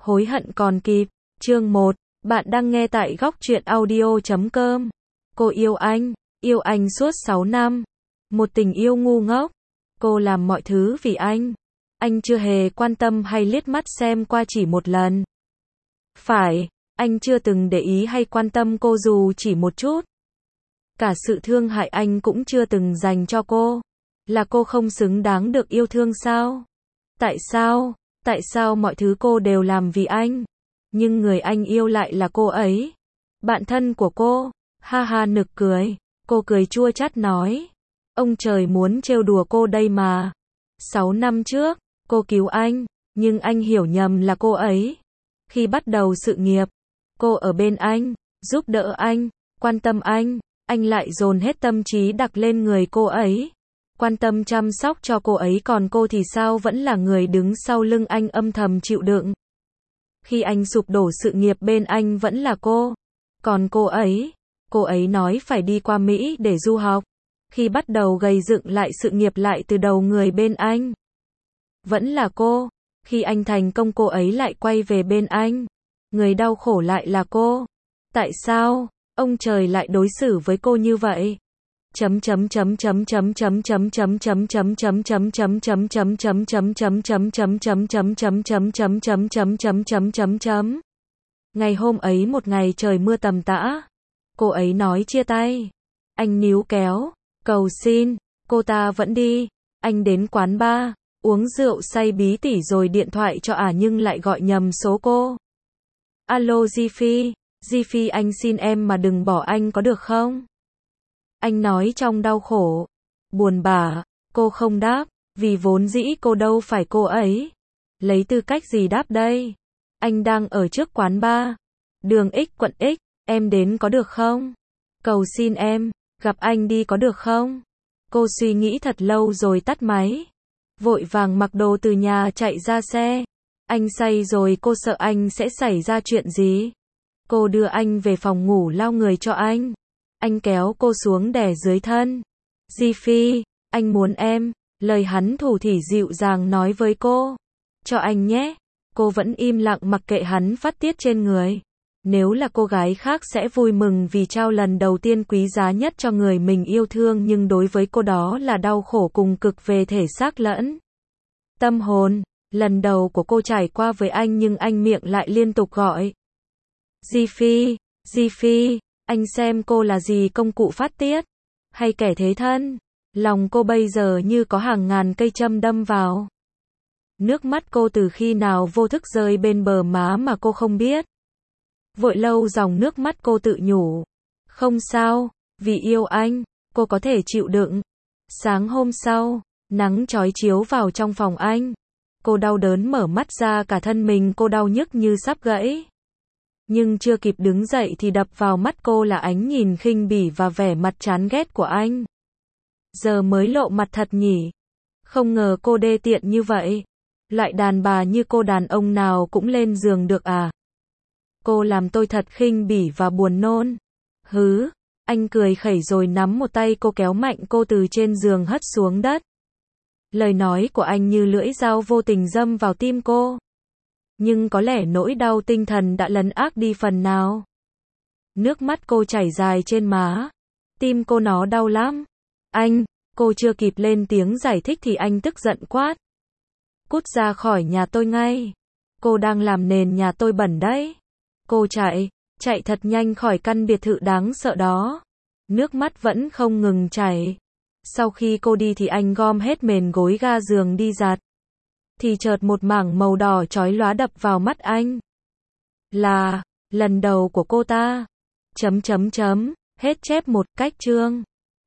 Hối hận còn kịp. Chương 1. Bạn đang nghe tại góc truyện audio.com. Cô yêu anh suốt 6 năm. Một tình yêu ngu ngốc. Cô làm mọi thứ vì anh. Anh chưa hề quan tâm hay liếc mắt xem qua chỉ một lần. Phải, anh chưa từng để ý hay quan tâm cô dù chỉ một chút. Cả sự thương hại anh cũng chưa từng dành cho cô. Là cô không xứng đáng được yêu thương sao? Tại sao mọi thứ cô đều làm vì anh? Nhưng người anh yêu lại là cô ấy. Bạn thân của cô. Ha ha nực cười. Cô cười chua chát nói. Ông trời muốn trêu đùa cô đây mà. 6 năm trước, cô cứu anh, nhưng anh hiểu nhầm là cô ấy. Khi bắt đầu sự nghiệp, cô ở bên anh, giúp đỡ anh, quan tâm anh lại dồn hết tâm trí đặt lên người cô ấy. Quan tâm chăm sóc cho cô ấy, còn cô thì sao, vẫn là người đứng sau lưng anh âm thầm chịu đựng. Khi anh sụp đổ sự nghiệp bên anh vẫn là cô. Còn cô ấy nói phải đi qua Mỹ để du học. Khi bắt đầu gây dựng lại sự nghiệp lại từ đầu, người bên anh vẫn là cô. Khi anh thành công, cô ấy lại quay về bên anh. Người đau khổ lại là cô. Tại sao ông trời lại đối xử với cô như vậy? Ngày hôm ấy một ngày trời mưa tầm tã. Cô ấy nói chia tay. Anh níu kéo, cầu xin, cô ta vẫn đi. Anh đến quán bar, uống rượu say bí tỉ rồi điện thoại cho nhưng lại gọi nhầm số cô. Alo Di Phi, anh xin em mà đừng bỏ anh có được không? Anh nói trong đau khổ, buồn bã. Cô không đáp, vì vốn dĩ cô đâu phải cô ấy. Lấy tư cách gì đáp đây? Anh đang ở trước quán bar, đường X, quận X, em đến có được không? Cầu xin em, gặp anh đi có được không? Cô suy nghĩ thật lâu rồi tắt máy. Vội vàng mặc đồ từ nhà chạy ra xe. Anh say rồi, cô sợ anh sẽ xảy ra chuyện gì. Cô đưa anh về phòng ngủ, lau người cho anh. Anh kéo cô xuống đè dưới thân. Di Phi, anh muốn em. Lời hắn thủ thỉ dịu dàng nói với cô. Cho anh nhé. Cô vẫn im lặng mặc kệ hắn phát tiết trên người. Nếu là cô gái khác sẽ vui mừng vì trao lần đầu tiên quý giá nhất cho người mình yêu thương, nhưng đối với cô đó là đau khổ cùng cực về thể xác lẫn tâm hồn. Lần đầu của cô trải qua với anh, nhưng anh miệng lại liên tục gọi. Di Phi, anh xem cô là gì, công cụ phát tiết hay kẻ thế thân? Lòng cô bây giờ như có hàng ngàn cây châm đâm vào. Nước mắt cô từ khi nào vô thức rơi bên bờ má mà cô không biết. Vội lau dòng nước mắt, cô tự nhủ. Không sao, vì yêu anh, cô có thể chịu đựng. Sáng hôm sau, nắng chói chiếu vào trong phòng anh. Cô đau đớn mở mắt ra, cả thân mình cô đau nhức như sắp gãy. Nhưng chưa kịp đứng dậy thì đập vào mắt cô là ánh nhìn khinh bỉ và vẻ mặt chán ghét của anh. Giờ mới lộ mặt thật nhỉ? Không ngờ cô đê tiện như vậy. Loại đàn bà như cô đàn ông nào cũng lên giường được à? Cô làm tôi thật khinh bỉ và buồn nôn. Hứ, anh cười khẩy rồi nắm một tay cô kéo mạnh cô từ trên giường hất xuống đất. Lời nói của anh như lưỡi dao vô tình đâm vào tim cô. Nhưng có lẽ nỗi đau tinh thần đã lấn át đi phần nào. Nước mắt cô chảy dài trên má. Tim cô nó đau lắm. Cô chưa kịp lên tiếng giải thích thì anh tức giận quát. Cút ra khỏi nhà tôi ngay. Cô đang làm nền nhà tôi bẩn đấy. Cô chạy thật nhanh khỏi căn biệt thự đáng sợ đó. Nước mắt vẫn không ngừng chảy. Sau khi cô đi thì anh gom hết mền gối ga giường đi giặt. Thì chợt một mảng màu đỏ chói lóa đập vào mắt anh. Là lần đầu của cô ta. Hết chép một cách chương.